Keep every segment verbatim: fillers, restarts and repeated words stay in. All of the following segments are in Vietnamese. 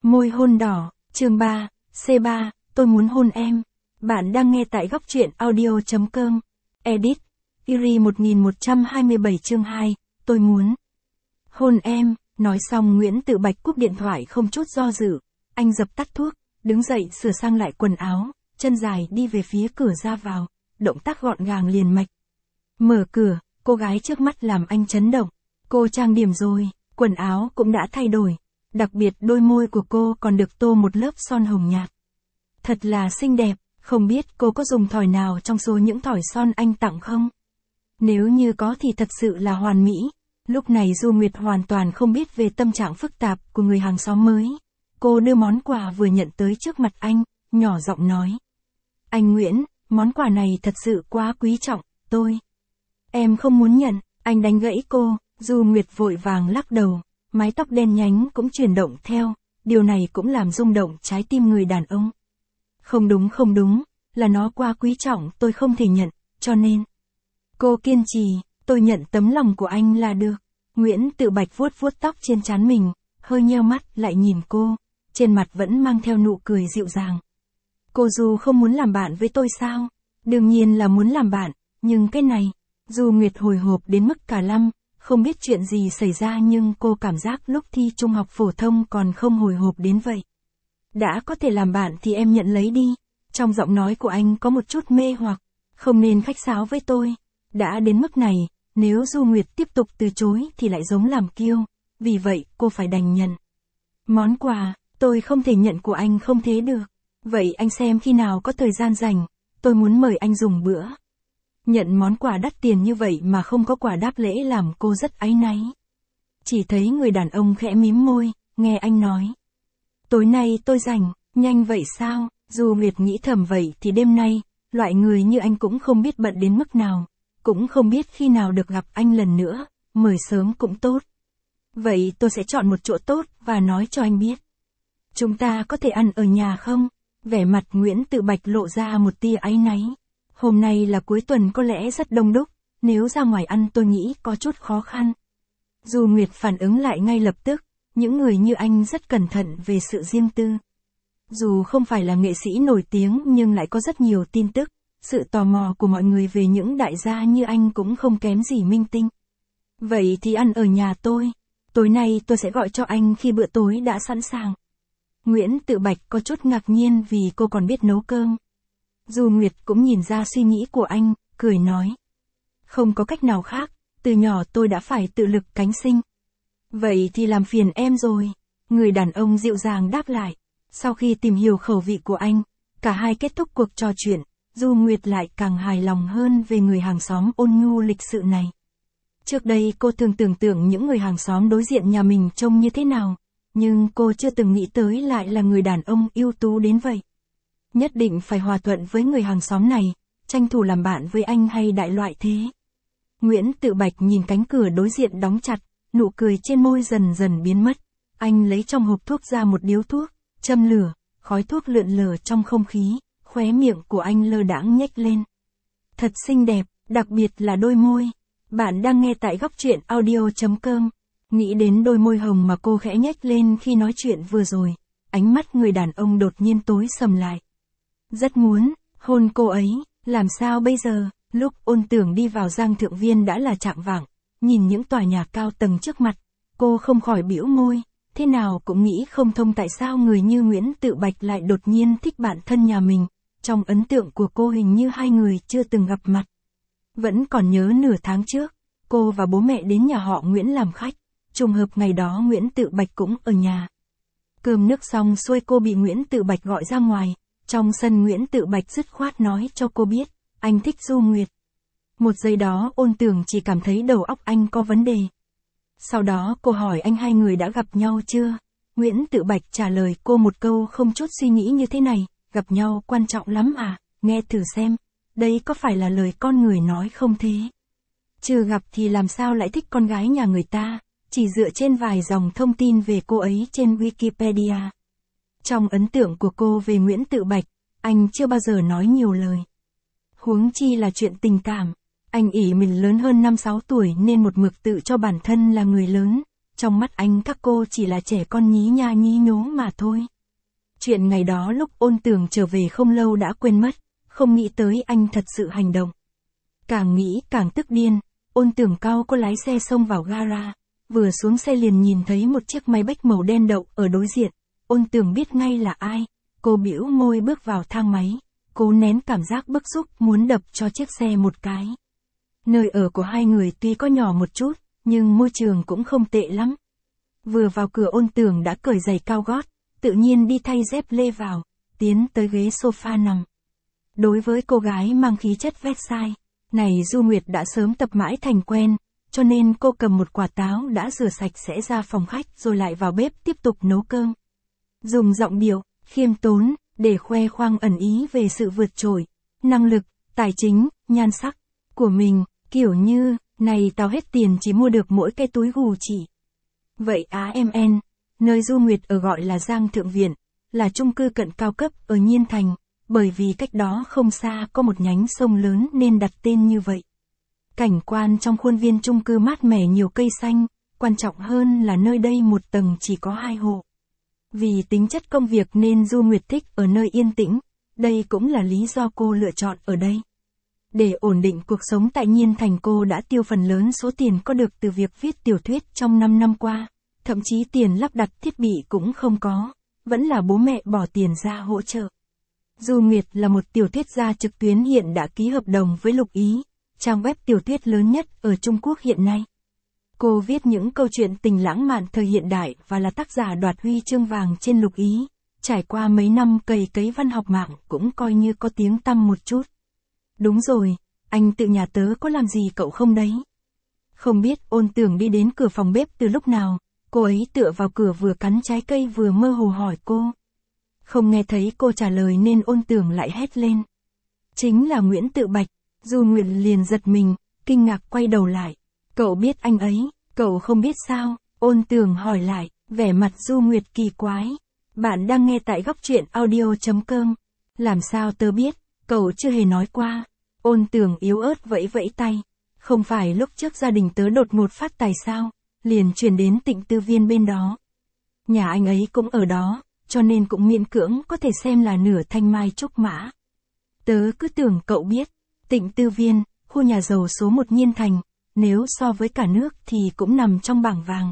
Môi hôn đỏ, chương ba, C ba, tôi muốn hôn em. Bạn đang nghe tại góc truyện audio chấm com. Edit, Iri một nghìn một trăm hai mươi bảy chương hai, tôi muốn hôn em. Nói xong Nguyễn Tự Bạch cúp điện thoại không chút do dự. Anh dập tắt thuốc, đứng dậy sửa sang lại quần áo, chân dài đi về phía cửa ra vào, động tác gọn gàng liền mạch. Mở cửa, cô gái trước mắt làm anh chấn động. Cô trang điểm rồi, quần áo cũng đã thay đổi. Đặc biệt đôi môi của cô còn được tô một lớp son hồng nhạt. Thật là xinh đẹp, không biết cô có dùng thỏi nào trong số những thỏi son anh tặng không? Nếu như có thì thật sự là hoàn mỹ. Lúc này Du Nguyệt hoàn toàn không biết về tâm trạng phức tạp của người hàng xóm mới. Cô đưa món quà vừa nhận tới trước mặt anh, nhỏ giọng nói. Anh Nguyễn, món quà này thật sự quá quý trọng, tôi. Em không muốn nhận, anh đánh gãy cô, Du Nguyệt vội vàng lắc đầu. Mái tóc đen nhánh cũng chuyển động theo, điều này cũng làm rung động trái tim người đàn ông. Không đúng không đúng, là nó quá quý trọng tôi không thể nhận, cho nên. Cô kiên trì, tôi nhận tấm lòng của anh là được. Nguyễn Tự Bạch vuốt vuốt tóc trên trán mình, hơi nheo mắt lại nhìn cô, trên mặt vẫn mang theo nụ cười dịu dàng. Cô Du không muốn làm bạn với tôi sao? Đương nhiên là muốn làm bạn, nhưng cái này, Du Nguyệt hồi hộp đến mức cả lăm. Không biết chuyện gì xảy ra nhưng cô cảm giác lúc thi trung học phổ thông còn không hồi hộp đến vậy. Đã có thể làm bạn thì em nhận lấy đi. Trong giọng nói của anh có một chút mê hoặc. Không nên khách sáo với tôi. Đã đến mức này, nếu Du Nguyệt tiếp tục từ chối thì lại giống làm kiêu. Vì vậy cô phải đành nhận. Món quà, tôi không thể nhận của anh không thế được. Vậy anh xem khi nào có thời gian rảnh, tôi muốn mời anh dùng bữa. Nhận món quà đắt tiền như vậy mà không có quà đáp lễ làm cô rất áy náy. Chỉ thấy người đàn ông khẽ mím môi, nghe anh nói. Tối nay tôi rảnh, nhanh vậy sao? Du Nguyệt nghĩ thầm vậy thì đêm nay, loại người như anh cũng không biết bận đến mức nào, cũng không biết khi nào được gặp anh lần nữa, mời sớm cũng tốt. Vậy tôi sẽ chọn một chỗ tốt và nói cho anh biết. Chúng ta có thể ăn ở nhà không? Vẻ mặt Nguyễn Tự Bạch lộ ra một tia áy náy. Hôm nay là cuối tuần có lẽ rất đông đúc, nếu ra ngoài ăn tôi nghĩ có chút khó khăn. Du Nguyệt phản ứng lại ngay lập tức, những người như anh rất cẩn thận về sự riêng tư. Dù không phải là nghệ sĩ nổi tiếng nhưng lại có rất nhiều tin tức, sự tò mò của mọi người về những đại gia như anh cũng không kém gì minh tinh. Vậy thì ăn ở nhà tôi, tối nay tôi sẽ gọi cho anh khi bữa tối đã sẵn sàng. Nguyễn Tự Bạch có chút ngạc nhiên vì cô còn biết nấu cơm. Du Nguyệt cũng nhìn ra suy nghĩ của anh, cười nói. Không có cách nào khác, từ nhỏ tôi đã phải tự lực cánh sinh. Vậy thì làm phiền em rồi. Người đàn ông dịu dàng đáp lại. Sau khi tìm hiểu khẩu vị của anh, cả hai kết thúc cuộc trò chuyện, Du Nguyệt lại càng hài lòng hơn về người hàng xóm ôn nhu lịch sự này. Trước đây cô thường tưởng tượng những người hàng xóm đối diện nhà mình trông như thế nào, nhưng cô chưa từng nghĩ tới lại là người đàn ông ưu tú đến vậy. Nhất định phải hòa thuận với người hàng xóm này, tranh thủ làm bạn với anh hay đại loại thế. Nguyễn Tự Bạch nhìn cánh cửa đối diện đóng chặt, nụ cười trên môi dần dần biến mất. Anh lấy trong hộp thuốc ra một điếu thuốc, châm lửa, khói thuốc lượn lờ trong không khí, khóe miệng của anh lơ đãng nhếch lên. Thật xinh đẹp, đặc biệt là đôi môi. Bạn đang nghe tại góc truyện audio chấm com. Nghĩ đến đôi môi hồng mà cô khẽ nhếch lên khi nói chuyện vừa rồi, ánh mắt người đàn ông đột nhiên tối sầm lại. Rất muốn hôn cô ấy, làm sao bây giờ? Lúc Ôn Tưởng đi vào Giang Thượng Viên đã là chạng vạng, nhìn những tòa nhà cao tầng trước mặt, cô không khỏi bĩu môi, thế nào cũng nghĩ không thông tại sao người như Nguyễn Tự Bạch lại đột nhiên thích bạn thân nhà mình, trong ấn tượng của cô hình như hai người chưa từng gặp mặt. Vẫn còn nhớ nửa tháng trước, cô và bố mẹ đến nhà họ Nguyễn làm khách, trùng hợp ngày đó Nguyễn Tự Bạch cũng ở nhà. Cơm nước xong xuôi cô bị Nguyễn Tự Bạch gọi ra ngoài. Trong sân Nguyễn Tự Bạch dứt khoát nói cho cô biết, anh thích Du Nguyệt. Một giây đó Ôn Tưởng chỉ cảm thấy đầu óc anh có vấn đề. Sau đó cô hỏi anh hai người đã gặp nhau chưa? Nguyễn Tự Bạch trả lời cô một câu không chút suy nghĩ như thế này, gặp nhau quan trọng lắm à, nghe thử xem, đây có phải là lời con người nói không thế? Chưa gặp thì làm sao lại thích con gái nhà người ta, chỉ dựa trên vài dòng thông tin về cô ấy trên Wikipedia. Trong ấn tượng của cô về Nguyễn Tự Bạch, anh chưa bao giờ nói nhiều lời. Huống chi là chuyện tình cảm, anh ỷ mình lớn hơn năm sáu tuổi nên một mực tự cho bản thân là người lớn, trong mắt anh các cô chỉ là trẻ con nhí nha nhí nhố mà thôi. Chuyện ngày đó lúc Ôn Tường trở về không lâu đã quên mất, không nghĩ tới anh thật sự hành động. Càng nghĩ càng tức điên, Ôn Tường cao có lái xe xông vào gara, vừa xuống xe liền nhìn thấy một chiếc máy bách màu đen đậu ở đối diện. Ôn Tường biết ngay là ai, cô bĩu môi bước vào thang máy, cố nén cảm giác bức xúc muốn đập cho chiếc xe một cái. Nơi ở của hai người tuy có nhỏ một chút, nhưng môi trường cũng không tệ lắm. Vừa vào cửa Ôn Tường đã cởi giày cao gót, tự nhiên đi thay dép lê vào, tiến tới ghế sofa nằm. Đối với cô gái mang khí chất Versailles này, Du Nguyệt đã sớm tập mãi thành quen, cho nên cô cầm một quả táo đã rửa sạch sẽ ra phòng khách rồi lại vào bếp tiếp tục nấu cơm. Dùng giọng điệu khiêm tốn để khoe khoang ẩn ý về sự vượt trội, năng lực, tài chính, nhan sắc của mình, kiểu như, này tao hết tiền chỉ mua được mỗi cái túi gù chỉ. Vậy á em en, nơi Du Nguyệt ở gọi là Giang Thượng Viện, là chung cư cận cao cấp ở Nhiên Thành, bởi vì cách đó không xa có một nhánh sông lớn nên đặt tên như vậy. Cảnh quan trong khuôn viên chung cư mát mẻ nhiều cây xanh, quan trọng hơn là nơi đây một tầng chỉ có hai hộ. Vì tính chất công việc nên Du Nguyệt thích ở nơi yên tĩnh, đây cũng là lý do cô lựa chọn ở đây. Để ổn định cuộc sống tại Nhiên Thành, cô đã tiêu phần lớn số tiền có được từ việc viết tiểu thuyết trong năm năm qua, thậm chí tiền lắp đặt thiết bị cũng không có, vẫn là bố mẹ bỏ tiền ra hỗ trợ. Du Nguyệt là một tiểu thuyết gia trực tuyến hiện đã ký hợp đồng với Lục Ý, trang web tiểu thuyết lớn nhất ở Trung Quốc hiện nay. Cô viết những câu chuyện tình lãng mạn thời hiện đại và là tác giả đoạt huy chương vàng trên Lục Ý, trải qua mấy năm cày cấy văn học mạng cũng coi như có tiếng tăm một chút. Đúng rồi, anh tự nhà tớ có làm gì cậu không đấy? Không biết Ôn Tường đi đến cửa phòng bếp từ lúc nào, cô ấy tựa vào cửa vừa cắn trái cây vừa mơ hồ hỏi cô. Không nghe thấy cô trả lời nên Ôn Tường lại hét lên. Chính là Nguyễn Tự Bạch. Du Nguyệt liền giật mình, kinh ngạc quay đầu lại. Cậu biết anh ấy, cậu không biết sao? Ôn Tường hỏi lại, vẻ mặt Du Nguyệt kỳ quái. Bạn đang nghe tại góc truyện audio chấm com. Làm sao tớ biết, cậu chưa hề nói qua. Ôn Tường yếu ớt vẫy vẫy tay. Không phải lúc trước gia đình tớ đột ngột phát tài sao, liền chuyển đến Tịnh Tư Viên bên đó. Nhà anh ấy cũng ở đó, cho nên cũng miễn cưỡng có thể xem là nửa thanh mai trúc mã. Tớ cứ tưởng cậu biết, Tịnh Tư Viên, khu nhà giàu số một Nhiên Thành, nếu so với cả nước thì cũng nằm trong bảng vàng.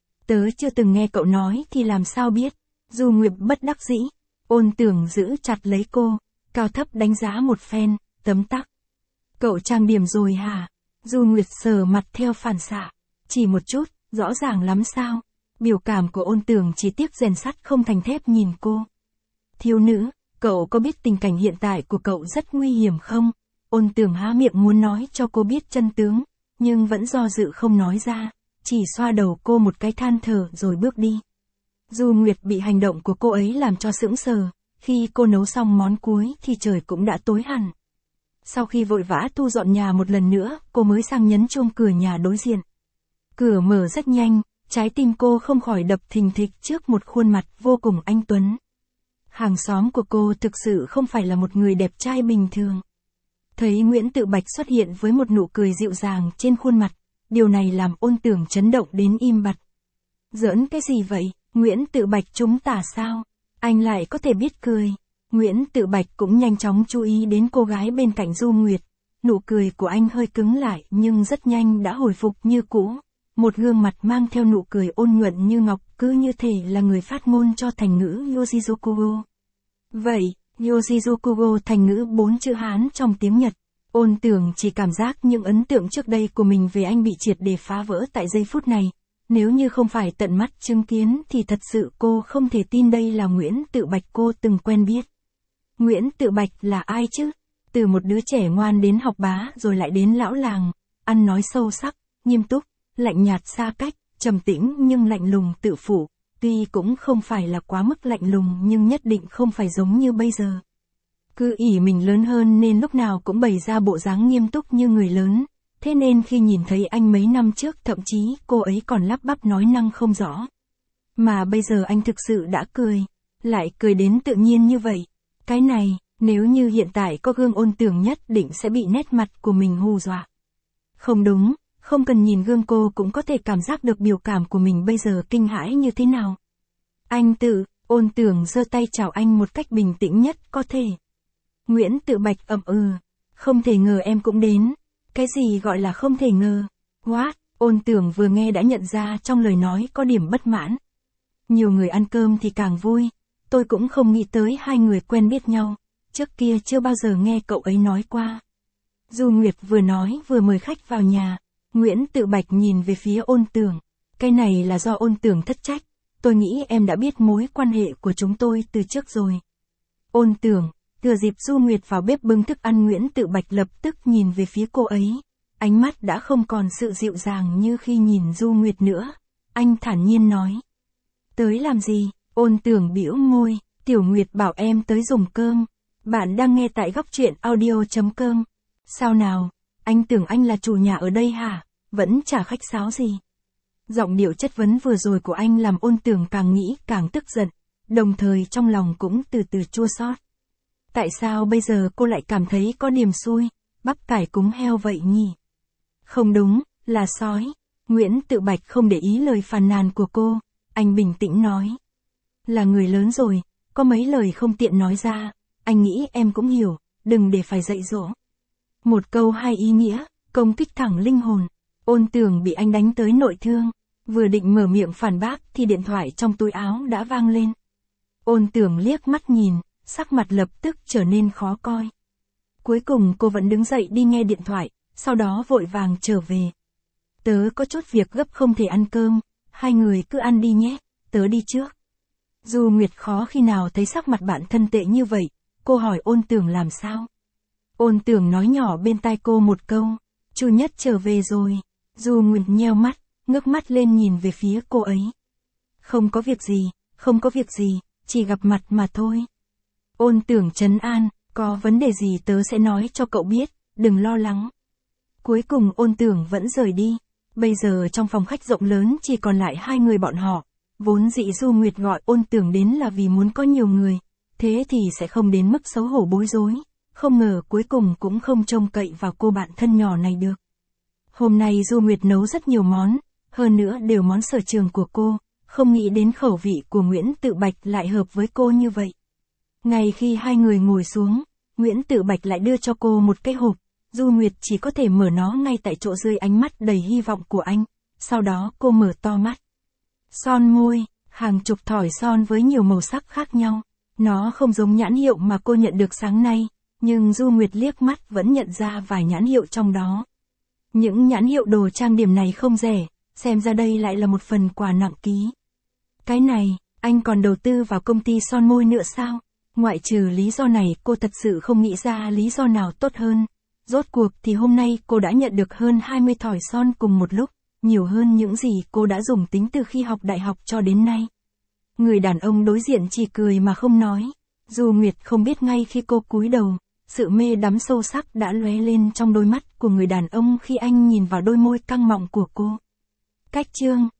Tớ chưa từng nghe cậu nói thì làm sao biết. Du Nguyệt bất đắc dĩ. Ôn Tường giữ chặt lấy cô, cao thấp đánh giá một phen, tấm tắc. Cậu trang điểm rồi hả? Du Nguyệt sờ mặt theo phản xạ. Chỉ một chút, rõ ràng lắm sao? Biểu cảm của Ôn Tường chỉ tiếc rèn sắt không thành thép nhìn cô. Thiếu nữ, cậu có biết tình cảnh hiện tại của cậu rất nguy hiểm không? Ôn Tường há miệng muốn nói cho cô biết chân tướng, nhưng vẫn do dự không nói ra, chỉ xoa đầu cô một cái than thở rồi bước đi. Du Nguyệt bị hành động của cô ấy làm cho sững sờ, khi cô nấu xong món cuối thì trời cũng đã tối hẳn. Sau khi vội vã thu dọn nhà một lần nữa, cô mới sang nhấn chuông cửa nhà đối diện. Cửa mở rất nhanh, trái tim cô không khỏi đập thình thịch trước một khuôn mặt vô cùng anh tuấn. Hàng xóm của cô thực sự không phải là một người đẹp trai bình thường. Thấy Nguyễn Tự Bạch xuất hiện với một nụ cười dịu dàng trên khuôn mặt, điều này làm Ôn Tường chấn động đến im bặt. Giỡn cái gì vậy, Nguyễn Tự Bạch chúng ta sao? Anh lại có thể biết cười. Nguyễn Tự Bạch cũng nhanh chóng chú ý đến cô gái bên cạnh Du Nguyệt. Nụ cười của anh hơi cứng lại nhưng rất nhanh đã hồi phục như cũ. Một gương mặt mang theo nụ cười ôn nhuận như ngọc, cứ như thể là người phát ngôn cho thành ngữ Yojizokugo. Vậy, Yojizokugo thành ngữ bốn chữ Hán trong tiếng Nhật. Ôn Tường chỉ cảm giác những ấn tượng trước đây của mình về anh bị triệt để phá vỡ tại giây phút này. Nếu như không phải tận mắt chứng kiến thì thật sự cô không thể tin đây là Nguyễn Tự Bạch cô từng quen biết. Nguyễn Tự Bạch là ai chứ? Từ một đứa trẻ ngoan đến học bá rồi lại đến lão làng, ăn nói sâu sắc, nghiêm túc, lạnh nhạt xa cách, trầm tĩnh nhưng lạnh lùng tự phụ. Tuy cũng không phải là quá mức lạnh lùng nhưng nhất định không phải giống như bây giờ. Cứ ỷ mình lớn hơn nên lúc nào cũng bày ra bộ dáng nghiêm túc như người lớn. Thế nên khi nhìn thấy anh mấy năm trước thậm chí cô ấy còn lắp bắp nói năng không rõ. Mà bây giờ anh thực sự đã cười. Lại cười đến tự nhiên như vậy. Cái này, nếu như hiện tại có gương Ôn Tường nhất định sẽ bị nét mặt của mình hù dọa. Không đúng, Không cần nhìn gương cô cũng có thể cảm giác được biểu cảm của mình bây giờ kinh hãi như thế nào. Anh Tự, Ôn Tưởng giơ tay chào anh một cách bình tĩnh nhất có thể. Nguyễn Tự Bạch ậm ừ. Không thể ngờ em cũng đến. Cái gì gọi là không thể ngờ? What? Ôn Tưởng vừa nghe đã nhận ra trong lời nói có điểm bất mãn. Nhiều người ăn cơm thì càng vui. Tôi cũng không nghĩ tới hai người quen biết nhau. Trước kia chưa bao giờ nghe cậu ấy nói qua. Du Nguyệt vừa nói vừa mời khách vào nhà. Nguyễn Tự Bạch nhìn về phía Ôn Tưởng. Cái này là do Ôn Tưởng thất trách. Tôi nghĩ em đã biết mối quan hệ của chúng tôi từ trước rồi. Ôn Tưởng, thừa dịp Du Nguyệt vào bếp bưng thức ăn, Nguyễn Tự Bạch lập tức nhìn về phía cô ấy. Ánh mắt đã không còn sự dịu dàng như khi nhìn Du Nguyệt nữa. Anh thản nhiên nói. Tới làm gì? Ôn Tưởng bĩu môi. Tiểu Nguyệt bảo em tới dùng cơm. Bạn đang nghe tại góc truyện audio chấm com. Sao nào? Anh tưởng anh là chủ nhà ở đây hả? Vẫn chả khách sáo gì. Giọng điệu chất vấn vừa rồi của anh làm Ôn Tưởng càng nghĩ càng tức giận, đồng thời trong lòng cũng từ từ chua xót. Tại sao bây giờ cô lại cảm thấy có niềm xui, bắp cải cúng heo vậy nhỉ? Không đúng, là sói. Nguyễn Tự Bạch không để ý lời phàn nàn của cô, anh bình tĩnh nói. Là người lớn rồi, có mấy lời không tiện nói ra, anh nghĩ em cũng hiểu, đừng để phải dạy dỗ. Một câu hai ý nghĩa, công kích thẳng linh hồn. Ôn Tưởng bị anh đánh tới nội thương, vừa định mở miệng phản bác thì điện thoại trong túi áo đã vang lên. Ôn Tưởng liếc mắt nhìn, sắc mặt lập tức trở nên khó coi. Cuối cùng cô vẫn đứng dậy đi nghe điện thoại, sau đó vội vàng trở về. Tớ có chút việc gấp không thể ăn cơm, hai người cứ ăn đi nhé, tớ đi trước. Du Nguyệt khó khi nào thấy sắc mặt bạn thân tệ như vậy, cô hỏi Ôn Tưởng làm sao. Ôn Tưởng nói nhỏ bên tai cô một câu, Chu Nhất trở về rồi. Du Nguyệt nheo mắt, ngước mắt lên nhìn về phía cô ấy. Không có việc gì, không có việc gì, chỉ gặp mặt mà thôi. Ôn Tưởng trấn an, có vấn đề gì tớ sẽ nói cho cậu biết, đừng lo lắng. Cuối cùng Ôn Tưởng vẫn rời đi. Bây giờ trong phòng khách rộng lớn chỉ còn lại hai người bọn họ. Vốn dĩ Du Nguyệt gọi Ôn Tưởng đến là vì muốn có nhiều người, thế thì sẽ không đến mức xấu hổ bối rối. Không ngờ cuối cùng cũng không trông cậy vào cô bạn thân nhỏ này được. Hôm nay Du Nguyệt nấu rất nhiều món, hơn nữa đều món sở trường của cô, không nghĩ đến khẩu vị của Nguyễn Tự Bạch lại hợp với cô như vậy. Ngay khi hai người ngồi xuống, Nguyễn Tự Bạch lại đưa cho cô một cái hộp, Du Nguyệt chỉ có thể mở nó ngay tại chỗ dưới ánh mắt đầy hy vọng của anh, sau đó cô mở to mắt. Son môi, hàng chục thỏi son với nhiều màu sắc khác nhau, nó không giống nhãn hiệu mà cô nhận được sáng nay, nhưng Du Nguyệt liếc mắt vẫn nhận ra vài nhãn hiệu trong đó. Những nhãn hiệu đồ trang điểm này không rẻ, xem ra đây lại là một phần quà nặng ký. Cái này, anh còn đầu tư vào công ty son môi nữa sao? Ngoại trừ lý do này cô thật sự không nghĩ ra lý do nào tốt hơn. Rốt cuộc thì hôm nay cô đã nhận được hơn hai mươi thỏi son cùng một lúc, nhiều hơn những gì cô đã dùng tính từ khi học đại học cho đến nay. Người đàn ông đối diện chỉ cười mà không nói. Du Nguyệt không biết ngay khi cô cúi đầu, sự mê đắm sâu sắc đã lóe lên trong đôi mắt của người đàn ông khi anh nhìn vào đôi môi căng mọng của cô. Cách chương